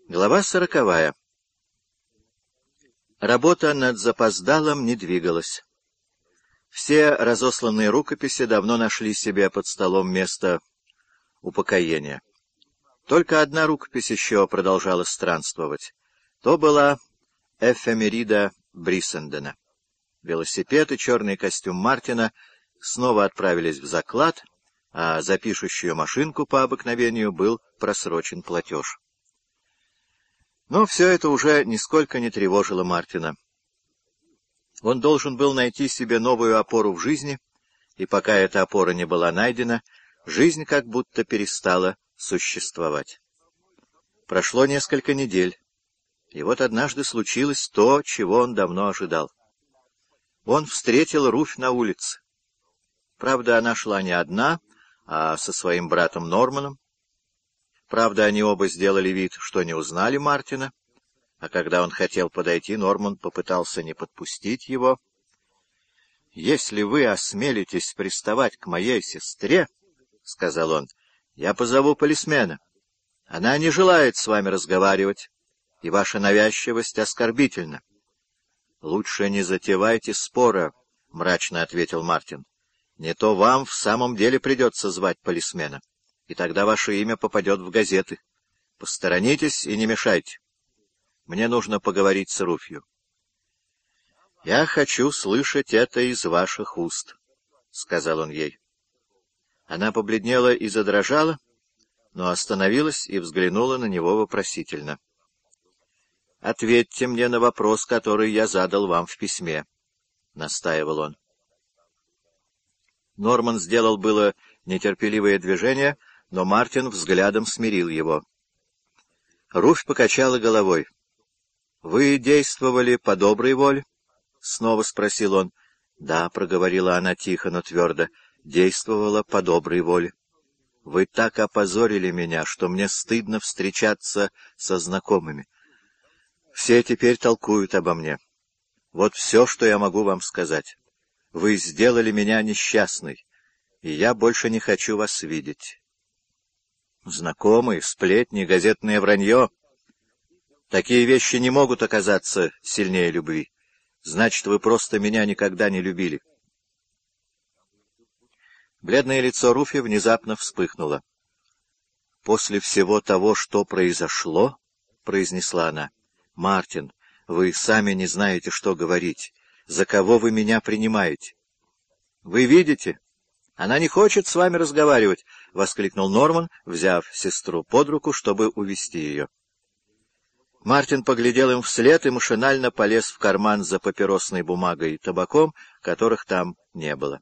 Глава 40. Работа над запоздалым не двигалась. Все разосланные рукописи давно нашли себе под столом место упокоения. Только одна рукопись еще продолжала странствовать. То была эфемерида Бриссендена. Велосипед и черный костюм Мартина снова отправились в заклад, а за пишущую машинку по обыкновению был просрочен платеж. Но все это уже нисколько не тревожило Мартина. Он должен был найти себе новую опору в жизни, и пока эта опора не была найдена, жизнь как будто перестала существовать. Прошло несколько недель, и вот однажды случилось то, чего он давно ожидал. Он встретил Руфь на улице. Правда, она шла не одна, а со своим братом Норманом. Правда, они оба сделали вид, что не узнали Мартина, а когда он хотел подойти, Норман попытался не подпустить его. «Если вы осмелитесь приставать к моей сестре, — сказал он, — я позову полисмена. Она не желает с вами разговаривать, и ваша навязчивость оскорбительна». «Лучше не затевайте спора, — мрачно ответил Мартин. — Не то вам в самом деле придется звать полисмена, и тогда ваше имя попадет в газеты. Посторонитесь и не мешайте. Мне нужно поговорить с Руфью». «Я хочу слышать это из ваших уст», — сказал он ей. Она побледнела и задрожала, но остановилась и взглянула на него вопросительно. «Ответьте мне на вопрос, который я задал вам в письме», — настаивал он. Норман сделал было нетерпеливое движение, но Мартин взглядом смирил его. Руфь покачала головой. «Вы действовали по доброй воле?» — снова спросил он. «Да», — проговорила она тихо, но твердо, — «действовала по доброй воле. Вы так опозорили меня, что мне стыдно встречаться со знакомыми. Все теперь толкуют обо мне. Вот все, что я могу вам сказать. Вы сделали меня несчастной, и я больше не хочу вас видеть». Знакомые, сплетни, газетное вранье — такие вещи не могут оказаться сильнее любви. Значит, вы просто меня никогда не любили. Бледное лицо Руфи внезапно вспыхнуло. «После всего того, что произошло, — произнесла она, — Мартин, вы сами не знаете, что говорить. За кого вы меня принимаете?» «Вы видите? Она не хочет с вами разговаривать!» — воскликнул Норман, взяв сестру под руку, чтобы увести ее. Мартин поглядел им вслед и машинально полез в карман за папиросной бумагой и табаком, которых там не было.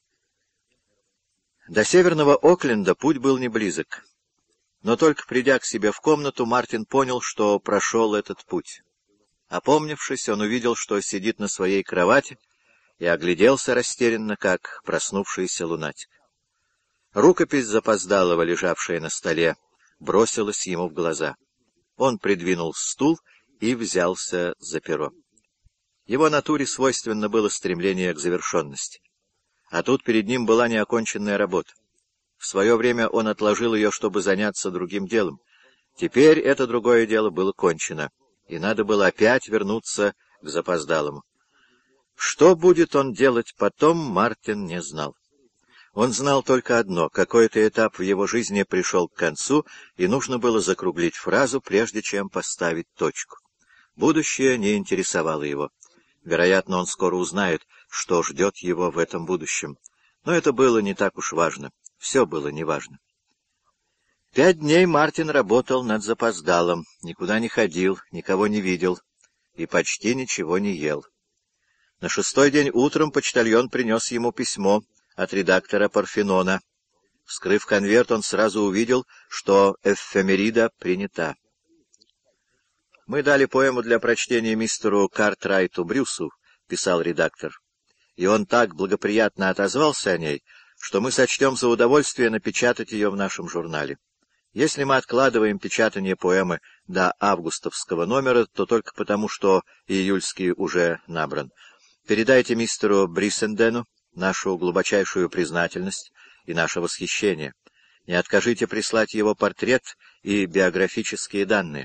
До северного Окленда путь был не близок. Но только придя к себе в комнату, Мартин понял, что прошел этот путь. Опомнившись, он увидел, что сидит на своей кровати, и огляделся растерянно, как проснувшийся лунатик. Рукопись запоздалого, лежавшая на столе, бросилась ему в глаза. Он придвинул стул и взялся за перо. Его натуре свойственно было стремление к завершенности. А тут перед ним была неоконченная работа. В свое время он отложил ее, чтобы заняться другим делом. Теперь это другое дело было кончено, и надо было опять вернуться к запоздалому. Что будет он делать потом, Мартин не знал. Он знал только одно — какой-то этап в его жизни пришел к концу, и нужно было закруглить фразу, прежде чем поставить точку. Будущее не интересовало его. Вероятно, он скоро узнает, что ждет его в этом будущем. Но это было не так уж важно. Все было неважно. 5 дней Мартин работал над запоздалым, никуда не ходил, никого не видел и почти ничего не ел. На 6-й день утром почтальон принес ему письмо от редактора Парфенона. Вскрыв конверт, он сразу увидел, что эфемерида принята. «Мы дали поэму для прочтения мистеру Картрайту Брюсу», — писал редактор, «и он так благоприятно отозвался о ней, что мы сочтем за удовольствие напечатать ее в нашем журнале. Если мы откладываем печатание поэмы до августовского номера, то только потому, что июльский уже набран. Передайте мистеру Бриссендену нашу глубочайшую признательность и наше восхищение. Не откажите прислать его портрет и биографические данные.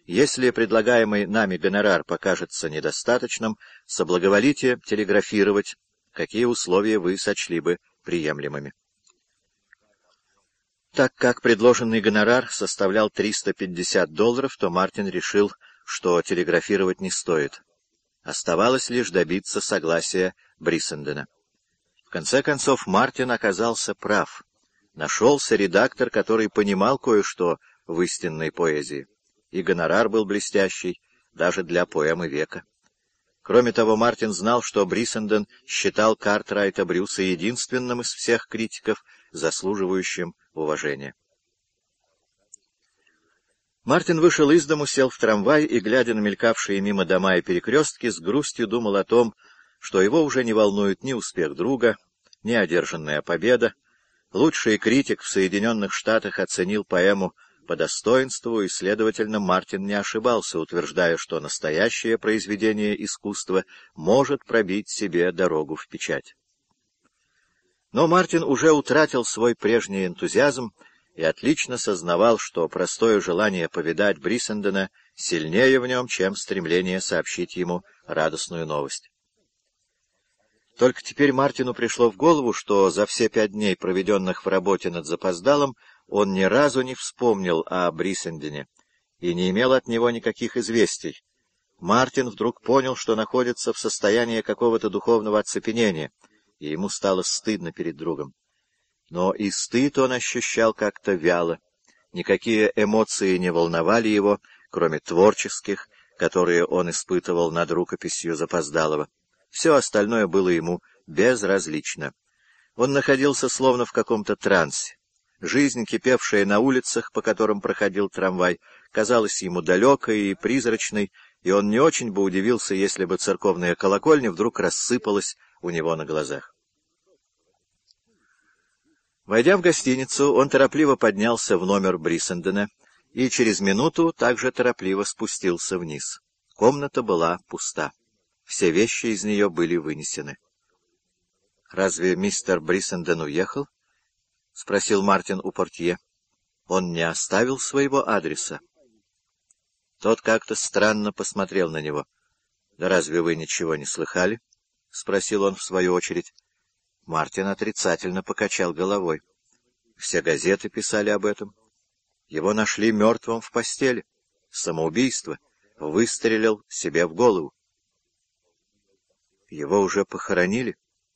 Если предлагаемый нами гонорар покажется недостаточным, соблаговолите телеграфировать, какие условия вы сочли бы приемлемыми. Так как предложенный гонорар составлял $350, то Мартин решил, что телеграфировать не стоит. Оставалось лишь добиться согласия Бриссендена. В конце концов, Мартин оказался прав. Нашелся редактор, который понимал кое-что в истинной поэзии. И гонорар был блестящий, даже для поэмы века. Кроме того, Мартин знал, что Бриссенден считал Картрайта Брюса единственным из всех критиков, заслуживающим уважения. Мартин вышел из дому, сел в трамвай и, глядя на мелькавшие мимо дома и перекрестки, с грустью думал о том, что его уже не волнует ни успех друга, ни одержанная победа. Лучший критик в Соединенных Штатах оценил поэму по достоинству, и, следовательно, Мартин не ошибался, утверждая, что настоящее произведение искусства может пробить себе дорогу в печать. Но Мартин уже утратил свой прежний энтузиазм и отлично сознавал, что простое желание повидать Бриссендена сильнее в нем, чем стремление сообщить ему радостную новость. Только теперь Мартину пришло в голову, что за все 5 дней, проведенных в работе над «Запоздалым», он ни разу не вспомнил о Бриссендене и не имел от него никаких известий. Мартин вдруг понял, что находится в состоянии какого-то духовного оцепенения, и ему стало стыдно перед другом. Но и стыд он ощущал как-то вяло. Никакие эмоции не волновали его, кроме творческих, которые он испытывал над рукописью «Запоздалого». Все остальное было ему безразлично. Он находился словно в каком-то трансе. Жизнь, кипевшая на улицах, по которым проходил трамвай, казалась ему далекой и призрачной, и он не очень бы удивился, если бы церковная колокольня вдруг рассыпалась у него на глазах. Войдя в гостиницу, он торопливо поднялся в номер Бриссендена и через минуту также торопливо спустился вниз. Комната была пуста. Все вещи из нее были вынесены. — Разве мистер Бриссенден уехал? — спросил Мартин у портье. — Он не оставил своего адреса. Тот как-то странно посмотрел на него. — Да разве вы ничего не слыхали? — спросил он в свою очередь. Мартин отрицательно покачал головой. Все газеты писали об этом. Его нашли мертвым в постели. Самоубийство. Выстрелил себе в голову. Его уже похоронили?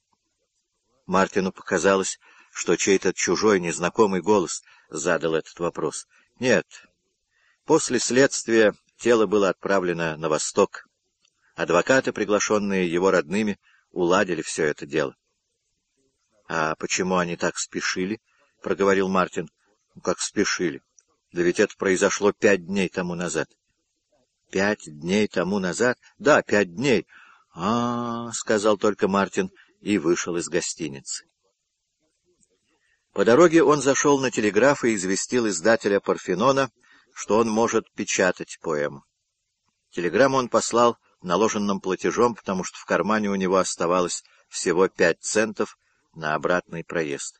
Мартину показалось, что чей-то чужой, незнакомый голос задал этот вопрос. Нет. После следствия тело было отправлено на восток. Адвокаты, приглашенные его родными, уладили все это дело. — А почему они так спешили? — проговорил Мартин. — Как спешили? Да ведь это произошло 5 дней тому назад. — 5 дней тому назад? Да, 5 дней. — сказал только Мартин и вышел из гостиницы. По дороге он зашел на телеграф и известил издателя Парфенона, что он может печатать поэму. Телеграмму он послал наложенным платежом, потому что в кармане у него оставалось всего 5 центов на обратный проезд.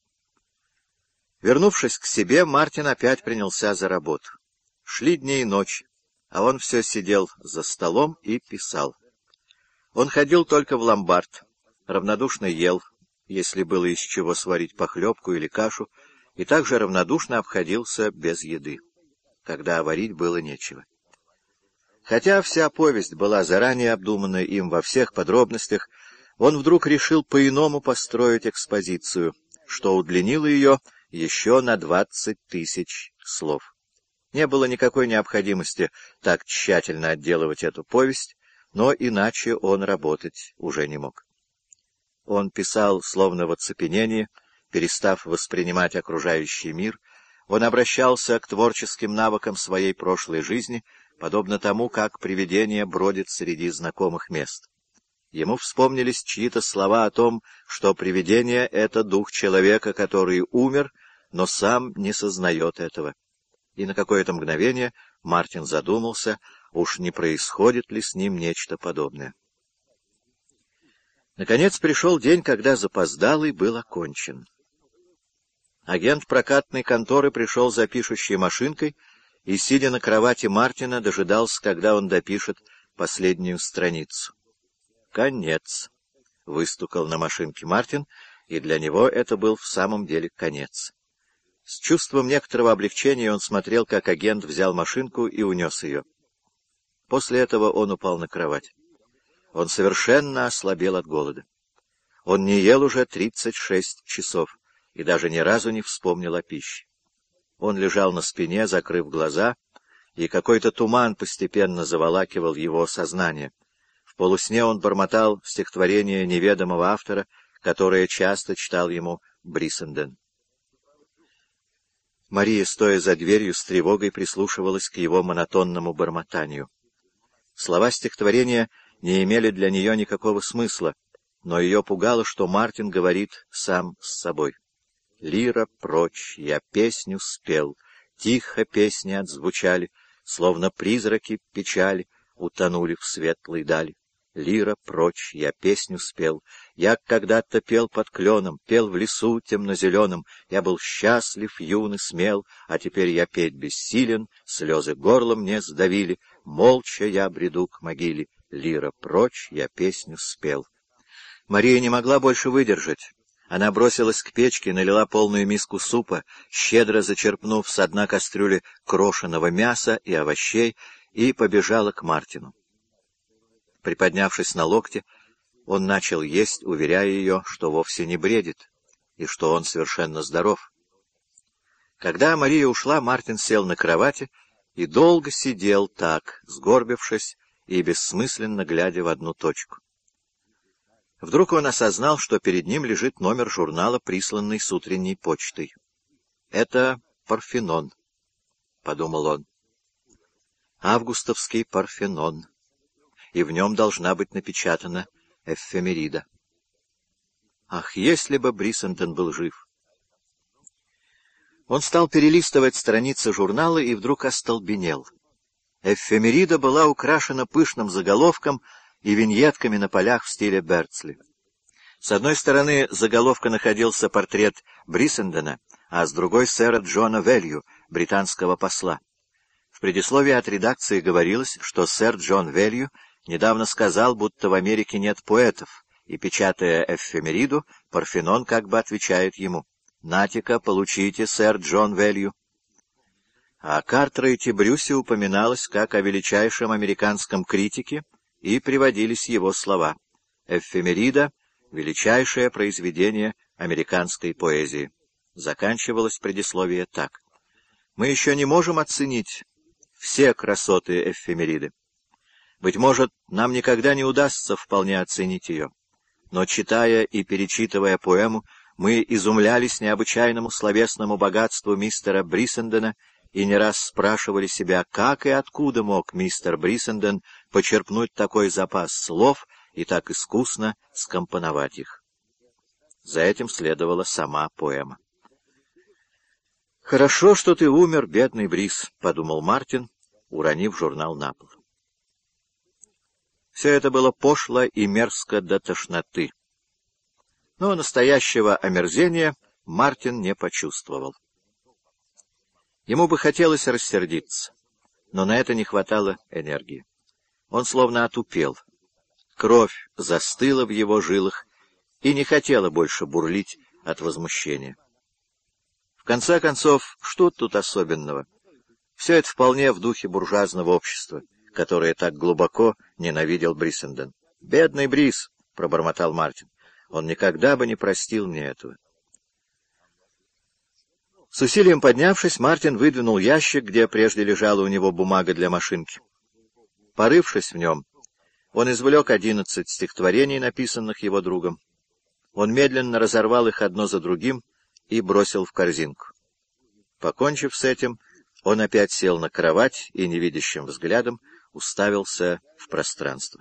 Вернувшись к себе, Мартин опять принялся за работу. Шли дни и ночи, а он все сидел за столом и писал. Он ходил только в ломбард, равнодушно ел, если было из чего сварить похлебку или кашу, и также равнодушно обходился без еды, когда варить было нечего. Хотя вся повесть была заранее обдумана им во всех подробностях, он вдруг решил по-иному построить экспозицию, что удлинило ее еще на 20 000 слов. Не было никакой необходимости так тщательно отделывать эту повесть, но иначе он работать уже не мог. Он писал словно в оцепенении, перестав воспринимать окружающий мир. Он обращался к творческим навыкам своей прошлой жизни, подобно тому, как привидение бродит среди знакомых мест. Ему вспомнились чьи-то слова о том, что привидение — это дух человека, который умер, но сам не сознает этого. И на какое-то мгновение Мартин задумался, уж не происходит ли с ним нечто подобное. Наконец пришел день, когда «Запоздалый» был окончен. Агент прокатной конторы пришел за пишущей машинкой и, сидя на кровати Мартина, дожидался, когда он допишет последнюю страницу. «Конец», — выстукал на машинке Мартин, и для него это был в самом деле конец. С чувством некоторого облегчения он смотрел, как агент взял машинку и унес ее. После этого он упал на кровать. Он совершенно ослабел от голода. Он не ел уже 36 часов и даже ни разу не вспомнил о пище. Он лежал на спине, закрыв глаза, и какой-то туман постепенно заволакивал его сознание. В полусне он бормотал стихотворение неведомого автора, которое часто читал ему Бриссенден. Мария, стоя за дверью, с тревогой прислушивалась к его монотонному бормотанию. Слова стихотворения не имели для нее никакого смысла, но ее пугало, что Мартин говорит сам с собой. «Лира прочь, я песню спел, тихо песни отзвучали, словно призраки печали утонули в светлой дали. Лира прочь, я песню спел, я когда-то пел под кленом, пел в лесу темно-зеленом, я был счастлив, юн и смел, а теперь я петь бессилен, слезы горло мне сдавили, молча я бреду к могиле, лира прочь, я песню спел». Мария не могла больше выдержать. Она бросилась к печке, налила полную миску супа, щедро зачерпнув со дна кастрюли крошеного мяса и овощей, и побежала к Мартину. Приподнявшись на локте, он начал есть, уверяя ее, что вовсе не бредит, и что он совершенно здоров. Когда Мария ушла, Мартин сел на кровати и долго сидел так, сгорбившись и бессмысленно глядя в одну точку. Вдруг он осознал, что перед ним лежит номер журнала, присланный с утренней почтой. «Это Парфенон», — подумал он. «Августовский Парфенон. И в нем должна быть напечатана эфемерида. Ах, если бы Бриссенден был жив!» Он стал перелистывать страницы журнала и вдруг остолбенел. Эфемерида была украшена пышным заголовком и виньетками на полях в стиле Берцли. С одной стороны заголовка находился портрет Бриссендена, а с другой — сэра Джона Велью, британского посла. В предисловии от редакции говорилось, что сэр Джон Велью недавно сказал, будто в Америке нет поэтов, и, печатая эфемериду, Парфенон как бы отвечает ему: «Нате-ка, получите, сэр Джон Велью». О Картрейте Брюсе упоминалось как о величайшем американском критике, и приводились его слова: «Эфемерида — величайшее произведение американской поэзии». Заканчивалось предисловие так: «Мы еще не можем оценить все красоты эфемериды. Быть может, нам никогда не удастся вполне оценить ее. Но, читая и перечитывая поэму, мы изумлялись необычайному словесному богатству мистера Бриссендена и не раз спрашивали себя, как и откуда мог мистер Бриссенден почерпнуть такой запас слов и так искусно скомпоновать их». За этим следовала сама поэма. «Хорошо, что ты умер, бедный Брис», — подумал Мартин, уронив журнал на пол. Все это было пошло и мерзко до тошноты. Но настоящего омерзения Мартин не почувствовал. Ему бы хотелось рассердиться, но на это не хватало энергии. Он словно отупел. Кровь застыла в его жилах и не хотела больше бурлить от возмущения. В конце концов, что тут особенного? Все это вполне в духе буржуазного общества, которое так глубоко ненавидел Бриссенден. «Бедный Брис», — пробормотал Мартин, — «он никогда бы не простил мне этого». С усилием поднявшись, Мартин выдвинул ящик, где прежде лежала у него бумага для машинки. Порывшись в нем, он извлек 11 стихотворений, написанных его другом. Он медленно разорвал их одно за другим и бросил в корзинку. Покончив с этим, он опять сел на кровать и невидящим взглядом уставился в пространство.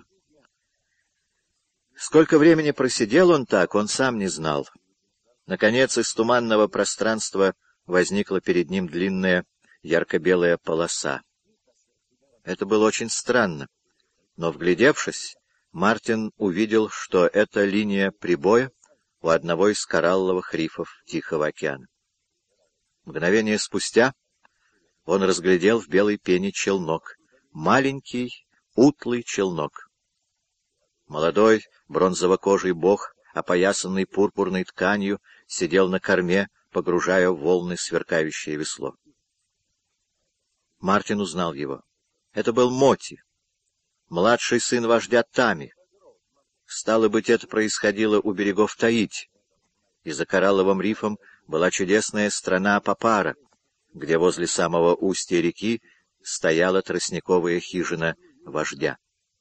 Сколько времени просидел он так, он сам не знал. Наконец, из туманного пространства возникла перед ним длинная ярко-белая полоса. Это было очень странно, но, вглядевшись, Мартин увидел, что это линия прибоя у одного из коралловых рифов Тихого океана. Мгновение спустя он разглядел в белой пене челнок. Маленький, утлый челнок. Молодой бронзово-кожий бог, опоясанный пурпурной тканью, сидел на корме, погружая в волны сверкающее весло. Мартин узнал его. Это был Моти, младший сын вождя Тами. Стало быть, это происходило у берегов Таити, и за коралловым рифом была чудесная страна Папара, где возле самого устья реки стояла тростниковая хижина вождя.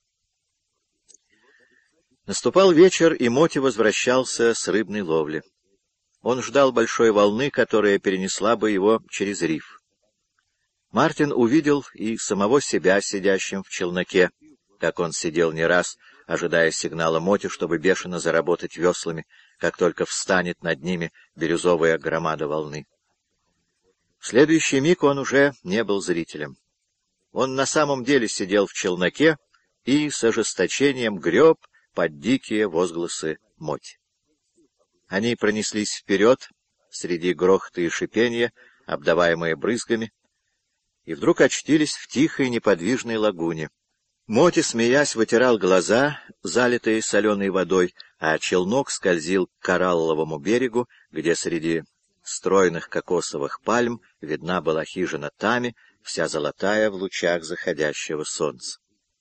Наступал вечер, и Моти возвращался с рыбной ловли. Он ждал большой волны, которая перенесла бы его через риф. Мартин увидел и самого себя сидящим в челноке, как он сидел не раз, ожидая сигнала Моти, чтобы бешено заработать веслами, как только встанет над ними бирюзовая громада волны. В следующий миг он уже не был зрителем. Он на самом деле сидел в челноке и с ожесточением греб под дикие возгласы Моти. Они пронеслись вперед, среди грохота и шипения, обдаваемые брызгами, и вдруг очутились в тихой неподвижной лагуне. Моти, смеясь, вытирал глаза, залитые соленой водой, а челнок скользил к коралловому берегу, где среди стройных кокосовых пальм видна была хижина Тами, вся золотая в лучах заходящего солнца.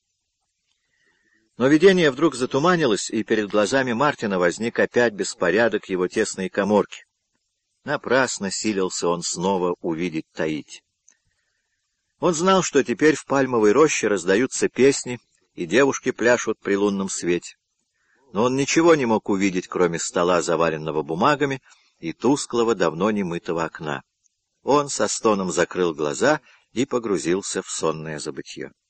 Но видение вдруг затуманилось, и перед глазами Мартина возник опять беспорядок его тесной каморки. Напрасно силился он снова увидеть Таити. Он знал, что теперь в пальмовой роще раздаются песни, и девушки пляшут при лунном свете. Но он ничего не мог увидеть, кроме стола, заваленного бумагами, и тусклого, давно немытого окна. Он со стоном закрыл глаза и погрузился в сонное забытье.